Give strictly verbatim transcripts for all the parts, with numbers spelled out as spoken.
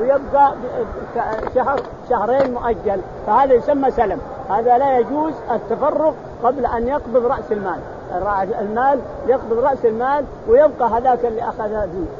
ويبقى شهر شهرين مؤجل، فهذا يسمى سلم. هذا لا يجوز التفرق قبل أن يقبض رأس المال. المال يقبض رأس المال ويبقى هذاك اللي أخذ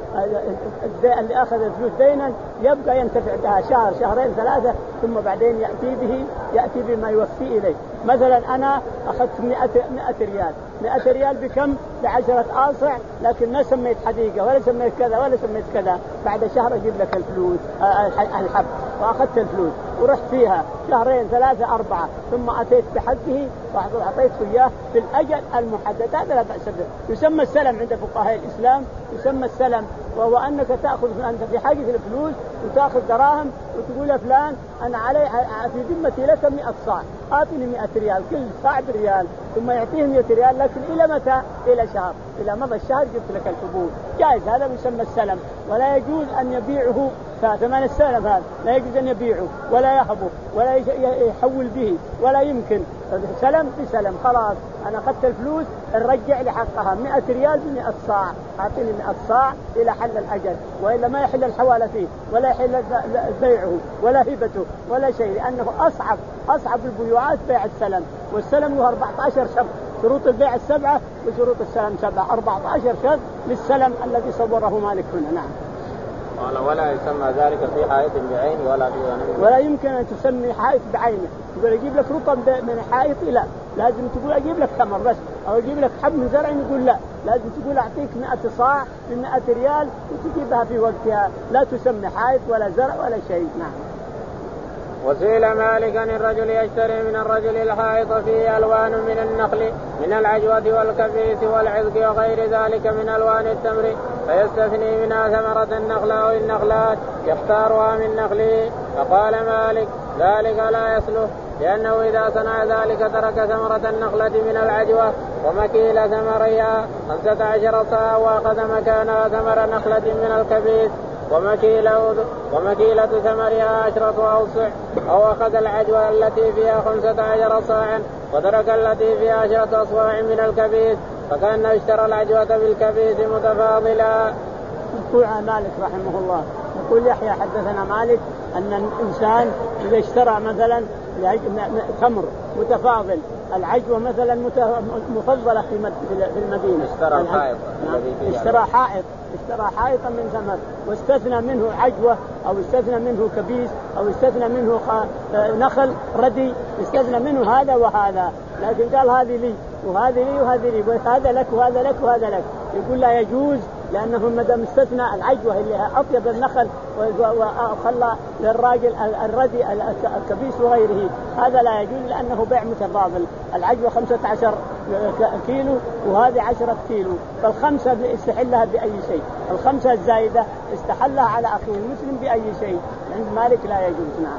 اللي أخذ الفلوس دينا يبقى ينتفع بها شهر شهرين ثلاثة، ثم بعدين يأتي به يأتي بما يوفي إليه. مثلا أنا أخذت مئة مئة ريال، مئة ريال بكم؟ بعشرة آصع، لكن ما سميت حديقة ولا سميت كذا ولا سميت كذا. بعد شهر أجيب لك الفلوس الحب، وأخذت الفلوس ورحت فيها شهرين ثلاثة أربعة، ثم أتيت بحقه وأعطيته إياه في الأجل المحدد. هذا لا بأس به، يسمى السلم عند فقهاء الإسلام، يسمى السلم. وهو أنك تأخذ أنت في حاجة الفلوس وتأخذ دراهم وتقول يا فلان أنا علي في ذمتي لك مئة صاع، أعطني مئة ريال، كل صاع بريال، ثم يعطيه مئة ريال، لكن إلى متى؟ إلى شهر، إلى مضى الشهر جبت لك الحبوب. جائز، هذا يسمى السلم. ولا يجوز أن يبيعه ثمان السلم، هذا لا يجوز أن يبيعه ولا يهبه ولا يحول به، ولا يمكن. سلم بسلم، خلاص أنا أخذت الفلوس نرجع لحقها مئة ريال بمئة صاع، أعطيني مئة صاع إلى حل الأجل، وإلا ما يحل الحوالة فيه ولا يحل بيعه ولا هبته ولا شيء، لأنه أصعب أصعب البيوعات بيع السلم. والسلم له أربعة عشر شرط، شروط البيع السبعة وشروط السلم سبعة، أربعة عشر شرط للسلم الذي صوره مالك هنا. نعم. قال ولا يسمى ذلك في حائط بعين ولا في غنم، ولا يمكن أن تسمي حائط بعينه. تقول أجيب لك رطب من حائط، لا، لازم تقول أجيب لك تمر بس، أو أجيب لك حب من زرع، يقول لا، لازم تقول أعطيك مئة صاع بمئة ريال وتجيبها في وقتها، لا تسمي حائط ولا زرع ولا شيء. نعم. وسئل مالك عن الرجل يشتري من الرجل الحائط فيه ألوان من النخل من العجوة والكبيس والعذق وغير ذلك من ألوان التمر، فيستثني منها ثمرة النخل أو النخلات يختارها من نخله. فقال مالك ذلك لا يصلح، لأنه إذا صنع ذلك ترك ثمرة النخلة من العجوة ومكيل ثمرها خمسة عشر صاع، وأخذ مكانها ثمر نخلة من الكبيس ومكيلة, ومكيلة ثمرها عشرة أوسع، أو أخذ العجوة التي فيها خمسة عشر صاعا وترك التي فيها عشرة أصواع من الكبيس، فكان اشترى العجوة بالكبيس متفاضلا. يقول مالك رحمه الله، يقول يحيى حدثنا مالك أن الإنسان إذا اشترى مثلا تمر متفاضل، العجوة مثلا مفضلة في المدينة، اشترى حائط اشترى حائط اشترى حائطا من ثمر واستثنى منه عجوة أو استثنى منه كبيس أو استثنى منه نخل ردي، استثنى منه هذا وهذا، لكن قال هذه لي وهذه لي وهذه لي وهذا لك وهذا لك وهذا لك. يقول لا يجوز، لأنه مدام استثنى العجوة اللي أطيب النخل وخلى للراجل الردي الكبيس وغيره، هذا لا يجوز، لأنه بيع متفاضل. العجوة خمسة عشر كيلو وهذه عشرة كيلو، فالخمسة استحلها بأي شيء، الخمسة الزايدة استحلها على أخيه المسلم بأي شيء، عند مالك لا يجوز. نعم.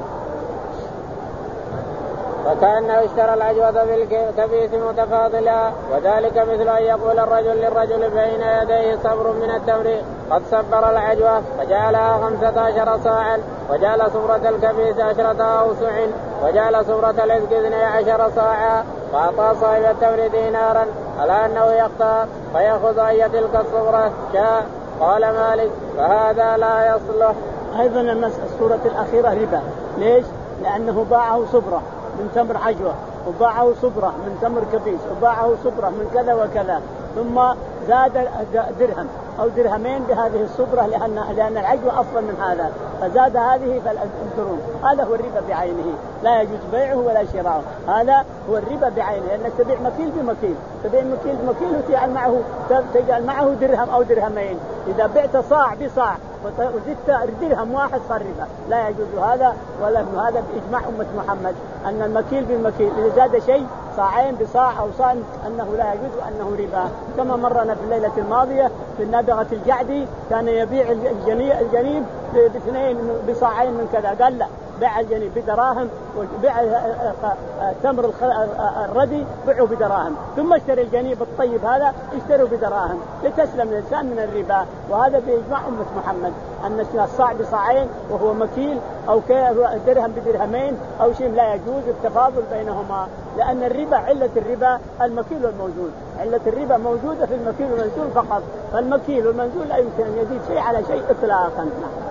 فكأنه اشترى العجوة بالكبيس متفاضلا، وذلك مثل أن يقول الرجل للرجل بين يديه صبر من التمر قد صبر العجوة فجعلها خمسة عشر صاعا، وجعل صبرة الكبيس عشرة أوسع، وجعل صبرة العذق اثني عشر صاعا، فأعطى صاحب التمر دينارا على أنه يختار فيأخذ أي تلك الصبرة شاء. قال مالك فهذا لا يصلح. أيضا الصورة الأخيرة ربا. ليش؟ لأنه باعه صبرة من تمر عجوة، وباعه صبرة من تمر كبيس، وباعه صبرة من كذا وكذا، ثم زاد درهم أو درهمين بهذه الصبرة، لأن لأن العجوة أفضل من هذا، فزاد هذه فالدرهم. هذا هو الربا بعينه، لا يجوز بيعه ولا شراؤه، هذا هو الربا بعينه، لأنك تبيع مكيل بمكيل، تبيع مكيل بمكيل وتجعل معه تجعل معه درهم أو درهمين. إذا بعت صاع بصاع وزدت درهم واحد صار ربا، لا يجوز هذا ولا هذا بإجماع أمة محمد، أن المكيل بالمكيل إذا زاد شيء صاعين بصاع أو صاع أنه لا يجوز وأنه ربا. كما مرنا في الليلة الماضية في النابغة الجعدي كان يبيع الجنيب باثنين بصاعين من كذا، قال لا، بيع الجنيب بدراهم وبيع تمر الردي بيعه بدراهم، ثم اشتري الجنيب الطيب هذا اشتروا بدراهم لتسلم الإنسان من الربا. وهذا بإجماع أمة محمد أن الصاع بصاعين وهو مكيل أو درهم بدرهمين أو شيء لا يجوز التفاضل بينهما، لأن الربا علة الربا المكيل والموجود، علة الربا موجودة في المكيل والمنزول فقط، فالمكيل والمنزول لا يمكن أن يزيد شيء على شيء إطلاقا.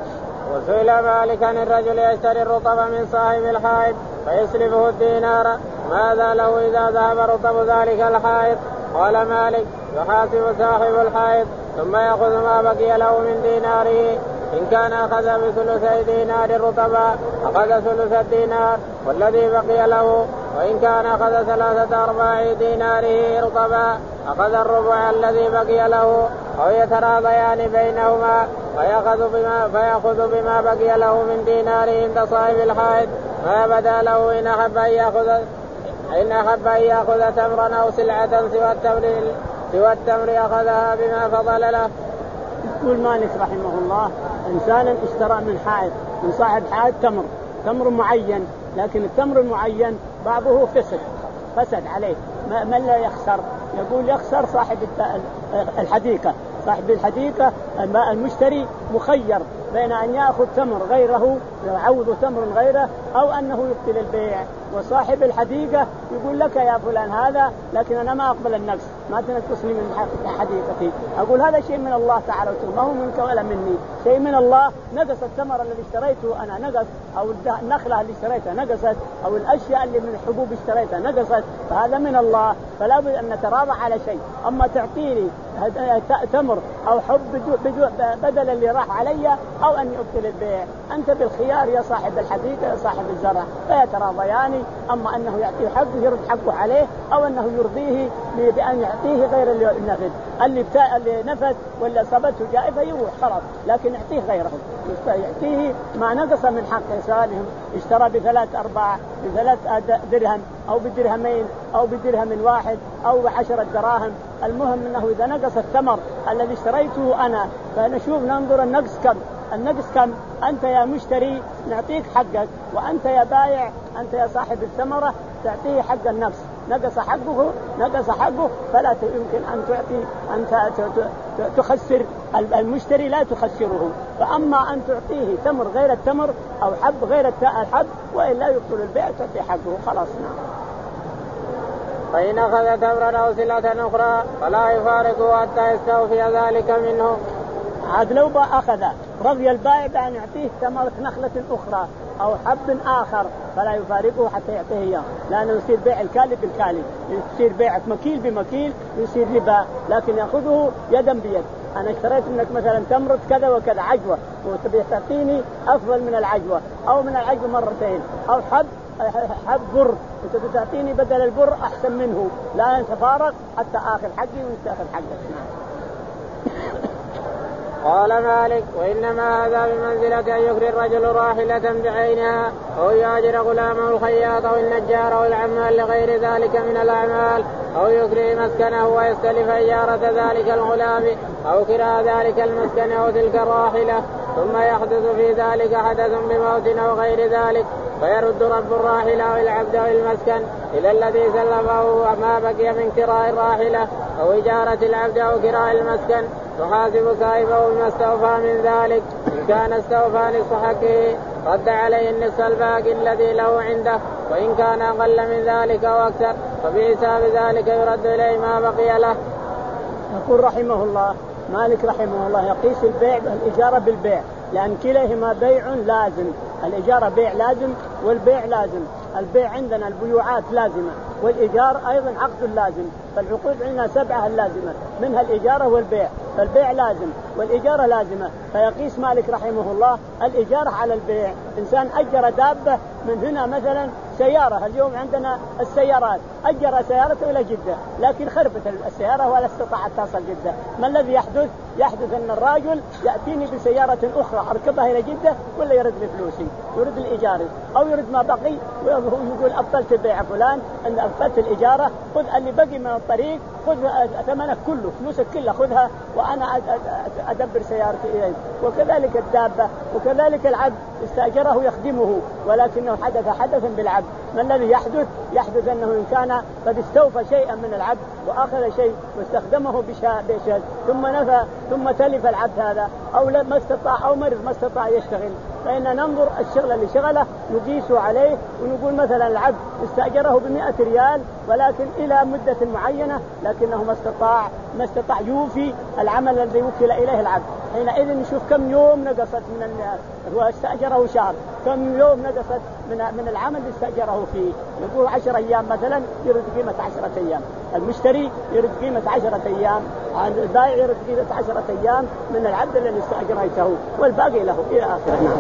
وسئل مالك عن الرجل يشتري الرطب من صاحب الحائط فيسلفه الدينار ماذا له إذا ذهب رطب ذلك الحائط؟ قال مالك يحاسب صاحب الحائط ثم يأخذ ما بقي له من ديناره، إن كان أخذ بثلثي دينار الرطب أخذ ثلث الدينار والذي بقي له، وإن كان أخذ ثلاثة أرباع ديناره رطبا أخذ الربع الذي بقي له، أو يتراضيان بينهما فيأخذ بما, فيأخذ بما بقي له من ديناره عند صاحب الحائط ما بدا له، إن أحب أن يأخذ إن أحب أن يأخذ تمرا أو سلعة سوى التمر سوى التمر أخذها بما فضل له. يقول مالك رحمه الله إنسان اشترى من حائط من صاحب حائط تمر تمر معين، لكن التمر المعين بعضه فسد فسد عليه، من لا يخسر؟ يقول يخسر صاحب الحديقة. صاحب الحديقة المشتري مخير بين أن يأخذ تمر غيره يعوض تمر غيره أو أنه يبطل البيع، وصاحب الحديقة يقول لك يا فلان هذا، لكن أنا ما أقبل النقص، ما تنقصني من حديقتي. أقول هذا شيء من الله تعالى ما هو منك ولا مني، شيء من الله. نقص التمر الذي اشتريته أنا نقص، أو النخلة اللي اشتريتها نقصت، أو الأشياء اللي من الحبوب اشتريتها نقصت، فهذا من الله، فلا بد أن نتراضى على شيء. أما تعطيني تمر أو حب بدل اللي راح علي أو أن يبطل البيع، أنت بالخيار يا صاحب الحديقة يا صاحب الزرع، فيتراضيان. أما أنه يعطيه حقه يرد حقه عليه، أو أنه يرضيه بأن يعطيه غير اللي نفذ اللي, بتا... اللي نفذ ولا صابته جائفة يروح خلاص، لكن يعطيه غيره، يعطيه ما نقص من حقه. سالهم اشترى بثلاث أرباع بثلاث درهم أو بدرهمين أو بدرهم واحد أو بعشرة دراهم، المهم أنه إذا نقص الثمر الذي اشتريته أنا فنشوف ننظر النقص كم النقص كم أنت يا مشتري نعطيك حقك، وأنت يا بائع أنت يا صاحب الثمرة تعطيه حق النقص. نقص حقه نقص حقه فلا يمكن أن تعطي أن تخسر المشتري، لا تخسره. فأما أن تعطيه تمر غير التمر أو حب غير الحب وإلا يبطل البيع تعطي حقه خلاص. فإن أخذ تمرا أو سلعة أخرى فلا يفارقه حتى يستوفي ذلك منه. عاد لو أخذ رضي البائع بأن يعطيه ثمرة نخلة أخرى أو حب آخر فلا يفارقه حتى يعطيه إياه، لأنه يصير بيع الكالي بالكالي، يصير بيع مكيل بمكيل، يصير ربا، لكن يأخذه يدا بيد. أنا اشتريت منك مثلا تمرة كذا وكذا عجوة وتبي تعطيني أفضل من العجوة أو من العجوة مرتين، أو حب حب بر وتبي تعطيني بدل البر أحسن منه، لا نتفارق حتى آخر حقي ويستأخذ حقك. قال مالك وإنما هذا بمنزلة أن يكري الرجل راحلة بعينها أو يأجر غلامه الخياط أو النجار أو العمال لغير ذلك من الأعمال، أو يكري مسكنه ويستلف إجارة ذلك الغلام أو كراء ذلك المسكن أو تلك الراحلة، ثم يحدث في ذلك حدث بموت أو غير ذلك فيرد رب الراحلة أو العبد أو المسكن إلى الذي سلفه ما بقي من كراء الراحلة أو إجارة العبد أو كراء المسكن، تحاسب صاحبه بما استوفى من ذلك، إن كان استوفى نصف حقه رد عليه النصف الباقي الذي له عنده، وإن كان أقل من ذلك أو أكثر فبحساب ذلك يرد إليه ما بقي له. يقول رحمه الله مالك رحمه الله يقيس البيع الإجارة بالبيع، لأن كليهما بيع لازم، الإجارة بيع لازم والبيع لازم. البيع عندنا البيوعات لازمة والإيجار أيضا عقد لازم، فالعقود عندنا سبعة اللازمة منها الإجارة والبيع، فالبيع لازم والإجارة لازمة. فيقيس مالك رحمه الله الإجارة على البيع. إنسان أجر دابة من هنا مثلا سيارة، اليوم عندنا السيارات، أجر سيارته إلى جدة لكن خربت السيارة ولا استطاعت تصل جدة، ما الذي يحدث؟ يحدث أن الراجل يأتيني بسيارة أخرى أركبها إلى جدة ولا يرد لي فلوسي، يرد الإيجار أو يرد ما بقي ويقول أبطلت البيع فلان أن أبطلت الإجارة، خذ اللي بقي من الطريق، خذ ثمنك كله فلوسك كلها خذها وأنا أدبر سيارتي إليه. وكذلك الدابة وكذلك العبد استأجره يخدمه ولكنه حدث حدثا بالعبد، ما الذي يحدث؟ يحدث أنه إن كان قد استوفى شيئا من العبد وأخذ شيء واستخدمه بشهد ثم نفى ثم تلف العبد هذا أو ما استطاع أو مرض ما استطاع يشتغل، فإن ننظر الشغل اللي شغله نقيسه عليه ونقول مثلا العبد استأجره بمئة ريال ولكن إلى مدة معينة لكنه ما استطاع ما استطاع يوفي العمل الذي وكل إليه العبد، حينئذ نشوف كم يوم نقصت من هو استأجره شهر، كم يوم نقصت من من العمل اللي استأجره فيه. يقول عشر أيام مثلا يرد قيمة عشرة أيام، المشتري يرد قيمة عشرة أيام، البائع يرد قيمة عشرة أيام من العبد الذي استأجرته والباقي له إلى آخره. نعم.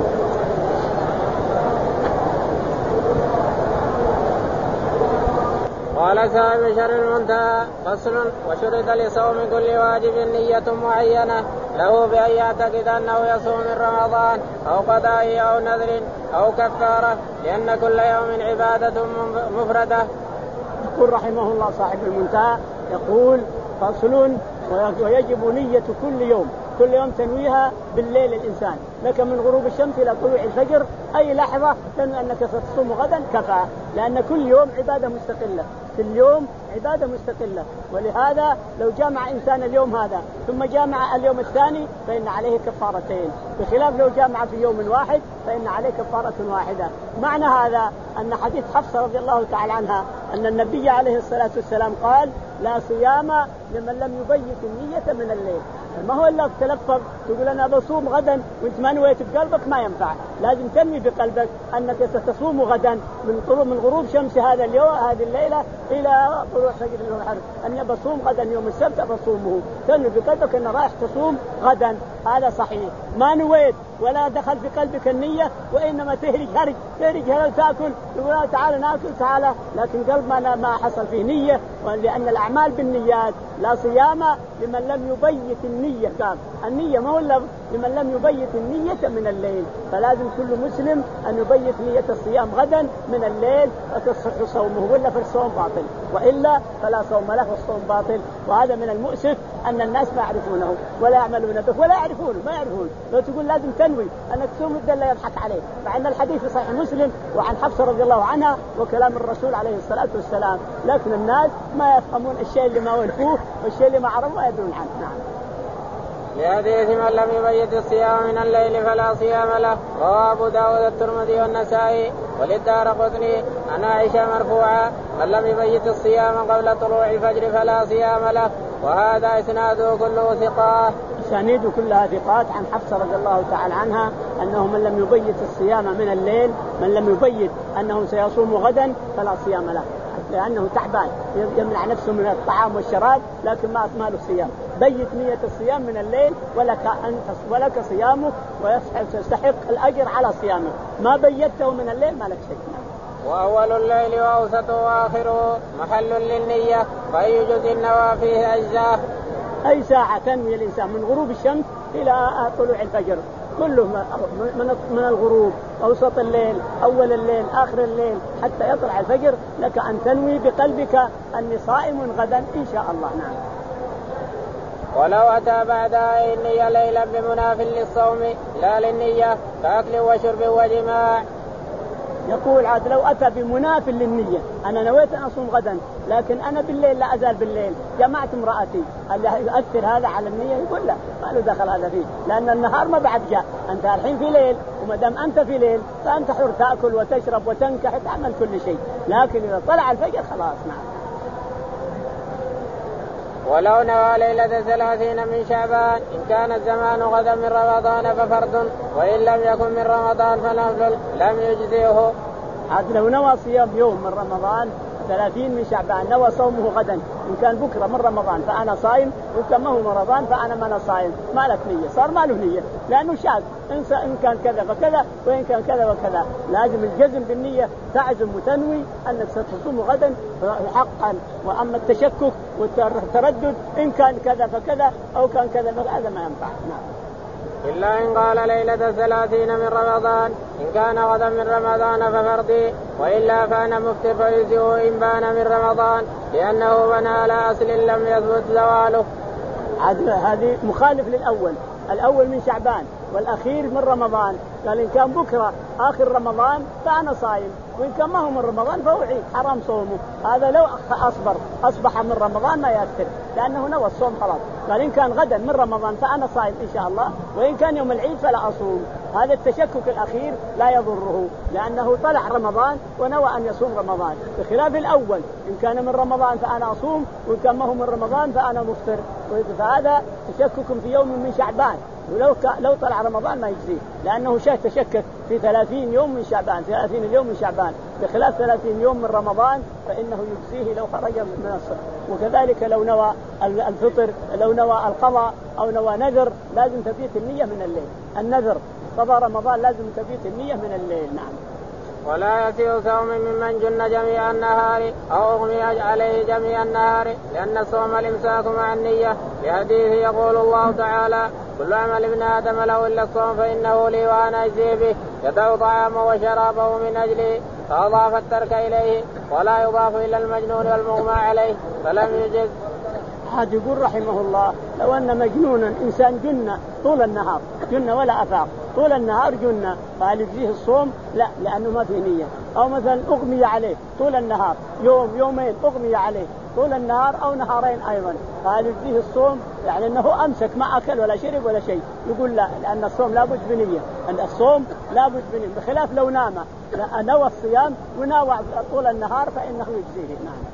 قال صاحب شر المنتهى فصل. وشرط لصوم كل واجب نية معينة له بأن يعتقد أنه يصوم من رمضان أو قضاء أو نذر أو كفارة، لأن كل يوم عبادة مفردة. يقول رحمه الله صاحب المنتهى يقول فصل. ويجب نية كل يوم، كل يوم تنويها بالليل الإنسان، لك من غروب الشمس إلى طلوع الفجر أي لحظة تنوي أنك ستصوم غدا كفى، لأن كل يوم عبادة مستقلة، كل يوم عبادة مستقلة. ولهذا لو جامع إنسان اليوم هذا ثم جامع اليوم الثاني فإن عليه كفارتين، بخلاف لو جامع في يوم واحد فإن عليه كفارة واحدة. معنى هذا أن حديث حفصة رضي الله تعالى عنها أن النبي عليه الصلاة والسلام قال لا صيام لمن لم يبيت النية من الليل. ما هو إلا تلفظ تقول أنا بصوم غدا وانت ما نويت بقلبك ما ينفع، لازم تنوي بقلبك أنك ستصوم غدا من طلوع من غروب شمس هذا اليوم هذه الليلة إلى طلوع فجر اليوم الآخر، أني بصوم غدا يوم السبت بصومه، تنوي بقلبك أن رايح تصوم غدا، هذا صحيح. ما نويت ولا دخل في قلبك النية وإنما تهرج هرج تهرج هرج تأكل تقول تعال نأكل تعال، لكن قلب ما ما حصل فيه نية، لأن الأعمال بالنيات. لا صيام لمن لم يبيت النية، كان النية ما هو لمن لم يبيت النية من الليل، فلازم كل مسلم أن يبيت نية الصيام غدا من الليل وتصح صومه، ولا في الصوم باطل، وإلا فلا صوم له والصوم باطل. وهذا من المؤسف أن الناس ما يعرفونه ولا يعملون به ولا يعرفونه ما يعرفون. لو تقول لازم تنوي أنك تصوم الدل يضحك عليه، مع أن الحديث في صحيح مسلم وعن حفصة رضي الله عنها وكلام الرسول عليه الصلاة والسلام، لكن الناس ما يفهمون الشيء اللي ما ولفوه والشيء اللي ما عرفوا ما يدرون عنه. نعم. لحديث من لم يبيت الصيام من الليل فلا صيام له، رواه أبو داود الترمذي والنسائي وللدارقطني عن عائشة مرفوعا من لم يبيت الصيام قبل طلوع الفجر فلا صيام له، وهذا إسناده كله ثقات. أسانيده كلها ثقات عن حفصة رضي الله تعالى عنها أنه من لم يبيت الصيام من الليل، من لم يبيت أنه سيصوم غدا فلا صيام له، لأنه تعبان يمنع نفسه من الطعام والشراب لكن ما له صيام. بيت نية الصيام من الليل ولك أن ولك صيامه ويستحق الأجر على صيامه، ما بيته من الليل ما لك شيء. وأول الليل وأوسطه وآخره محل للنية، فأي جزء نوى فيه أجزاء. أي ساعة تنوي الإنسان من غروب الشمس إلى طلوع الفجر كله من الغروب، أوسط الليل، أول الليل، آخر الليل، حتى يطلع الفجر لك أن تنوي بقلبك أني صائم غدا إن شاء الله. نعم. ولو أتى بعدها النية ليلا بمناف للصوم لا للنية كأكل وشرب وجماع. يقول عاد لو أتى بمناف للنية، أنا نويت أن أصوم غدا لكن أنا بالليل لا أزال بالليل جمعت امرأتي، اللي يؤثر هذا على النية؟ يقول لا، ما له دخل هذا فيه، لأن النهار ما بعد جاء، أنت الحين في ليل، وما دام أنت في ليل فأنت حر تأكل وتشرب وتنكح تعمل كل شيء، لكن إذا طلع الفجر خلاص. نعم. ولو نوى ليلة ثلاثين من شعبان إن كان الزمان غدا من رمضان ففرض، وإن لم يكن من رمضان فنفل لم يجزئه. عاد لو نوى صيام يوم من رمضان ثلاثين من شعبان نوى صومه غدا، إن كان بكرة من رمضان فأنا صايم، وإن كان ما هو من رمضان فأنا ما أنا صايم، ما لك نية، صار ما له نية، لأنه شاذ، إن كان كذا فكذا وإن كان كذا وكذا. لازم الجزم بالنية، تعزم وتنوي أنك ستصوم غدا حقا. وأما التشكك والتردد إن كان كذا فكذا أو كان كذا فهذا ما ينفع. نعم. إلا إن قال ليلة الثلاثين من رمضان إن كان غدا من رمضان ففرضي، وإلا فأنا مفطر فيجزئه إن بان من رمضان، لأنه بنى على أصل لم يثبت زواله. هذه مخالف للأول، الأول من شعبان والأخير من رمضان، قال إن كان بكرة آخر رمضان فأنا صايم، وإن كان ما هو من رمضان فهو عيد حرام صومه. هذا لو أصبر أصبح من رمضان ما يأثر، لأنه نوى الصوم خلاص. قال إن كان غدا من رمضان فأنا صايم إن شاء الله، وإن كان يوم العيد فلا أصوم. هذا التشكك الأخير لا يضره، لأنه طلع رمضان ونوى أن يصوم رمضان، بخلاف الأول إن كان من رمضان فأنا أصوم، وإن كان ما هو من رمضان فأنا مفطر. فهذا تشكك في يوم من شعبان ولو لو طلع رمضان ما يجزيه، لأنه شك تشكك في ثلاثين يوم من شعبان، ثلاثين اليوم من شعبان بخلاف ثلاثين يوم من رمضان فإنه يجزيه لو خرج من الصف. وكذلك لو نوى الفطر، لو نوى القضاء أو نوى نذر لازم تبيت النية من الليل. النذر قضاء رمضان لازم تبيت النية من الليل. نعم. ولا يسيء صوم ممن جن جميع النهار أو أغمي عليه جميع النهار، لأن الصوم الإمساك مع النية، لحديث يقول الله تعالى: كل عمل ابن آدم له إلا الصوم فإنه لي وأنا أجزي به، يدع طعامه وشرابه من أجلي، فأضاف الترك إليه ولا يضاف إلى المجنون والمغمى عليه فلم يجز. هذا يقول رحمه الله: لو أن مجنونا إنسان جن طول النهار، جن ولا أفاق طول النهار جن، فهل يجزيه الصوم؟ لا، لأنه ما فيه نية. أو مثلا أغمي عليه طول النهار، يوم يومين أغمي عليه طول النهار أو نهارين أيضا، فهل يجزيه الصوم؟ يعني أنه أمسك ما أكل ولا شرب ولا شيء، يقول لا، لأن الصوم لابد بنية، أن الصوم لابد بنية، بخلاف لو نام نوى الصيام ونوى طول النهار فإنه يجزيه. نعم.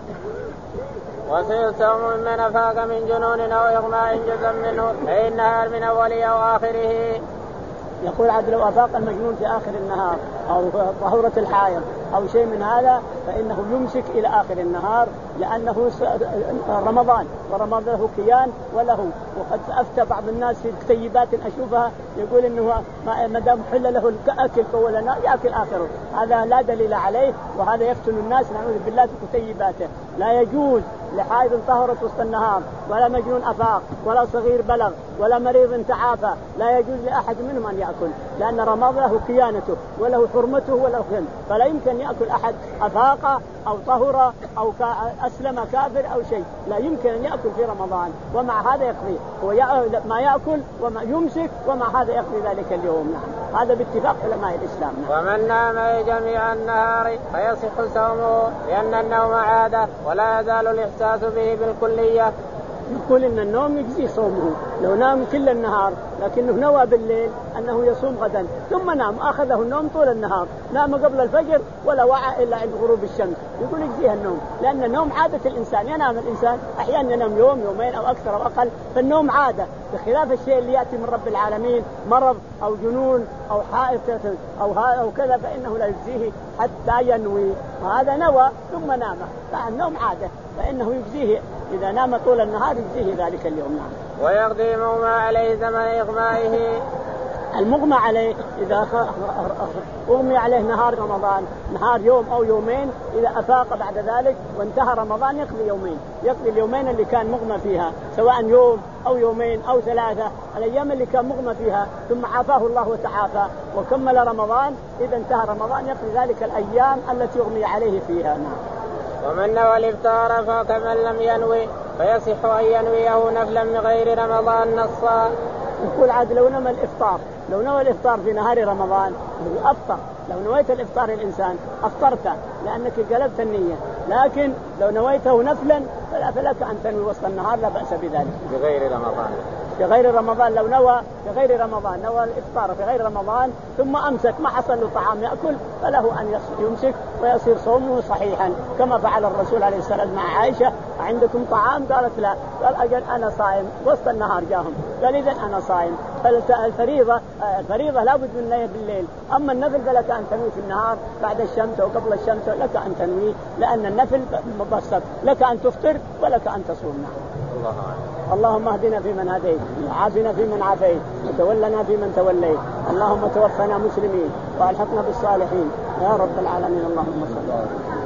وسيء صوم ممن أفاق من جنون أو إغماء جزء منه أي النهار من أوله أو آخره. يقول عاد لو أفاق المجنون في آخر النهار أو طهورة الحائض أو شيء من هذا فإنه يمسك إلى آخر النهار، لأنه رمضان ورمضان له كيان وله. وقد أفتى بعض الناس في كتيبات أشوفها يقول إنه ما دام حل له الأكل فولنا يأكل آخره، هذا لا دليل عليه، وهذا يفتن الناس نعوذ بالله في كتيباته. لا يجوز لحائض طهرت وسط النهار ولا مجنون أفاق ولا صغير بلغ ولا مريض تعافى، لا يجوز لأحد منهم أن يأكل، لأن رمضان له كيانته وله حرمته وله خل، فلا يمكن يأكل أحد أفاق أو طهر أو أسلم كافر أو شيء، لا يمكن أن يأكل في رمضان، ومع هذا يقضي هو ما يأكل وما يمسك ومع هذا يقضي ذلك اليوم. نعم. هذا باتفاق علماء الإسلام. نعم. ومن نام جميع النهار فيصح صومه، لأن النوم عادة ولا يزال الإحساس به بالكلية. يقول إن النوم يجزي صومه، لو نام كل النهار لكنه نوى بالليل أنه يصوم غدا ثم نام أخذه النوم طول النهار، نام قبل الفجر ولا وعى إلا عند غروب الشمس، يقول يجزيها النوم، لأن النوم عادة الإنسان، ينام الإنسان أحيانا ينام يوم يومين أو أكثر أو أقل، فالنوم عادة، بخلاف الشيء اللي يأتي من رب العالمين مرض أو جنون أو حائط أو أو كذا فإنه لا يجزيه حتى ينوي، وهذا نوى ثم نام، فالنوم عادة فإنه يجزيه إذا نام طول النهار يجزيه ذلك اليوم. نعم. ويقضي مغمى عليه زمن إغمائه. المغمى عليه إذا أغمي عليه نهار رمضان، نهار يوم أو يومين، إذا أفاق بعد ذلك وانتهى رمضان يقضي يومين، يقضي اليومين اللي كان مغمى فيها، سواء يوم أو يومين أو ثلاثة، الأيام اللي كان مغمى فيها ثم عافاه الله وتعافى وكمل رمضان، إذا انتهى رمضان يقضي ذلك الأيام التي أغمي عليه فيها. نعم. ومن نوى الإفطار فكمن لم ينوي فيصح أن ينويه نفلا من غير رمضان نصا. يقول عاد لو نوى الإفطار، لو نوى الإفطار في نهار رمضان أفطر، لو نويت الإفطار الإنسان أفطرت لأنك قلبت النية، لكن لو نويته نفلا فلا فلك أن تنوي وسط النهار لا بأس بذلك. بغير رمضان، في غير رمضان لو نوى في غير رمضان، نوى الإفطار في غير رمضان ثم أمسك ما حصل له طعام يأكل فله أن يمسك ويصير صومه صحيحا، كما فعل الرسول عليه السلام مع عائشة: عندكم طعام؟ قالت لا، قال أجل أنا صائم، وسط النهار جاهم، قال إذن أنا صائم. فالفريضة الفريضة لابد من نية بالليل، أما النفل فلك أن تنوي في النهار بعد الشمس أو قبل الشمس لك أن تنوي، لأن النفل مبسط، لك أن تفطر ولك أن تصوم. الله اللهم اهدنا فيمن هديت، وعافنا فيمن عافيت، وتولنا فيمن توليت، اللهم توفنا مسلمين والحقنا بالصالحين يا رب العالمين. اللهم صل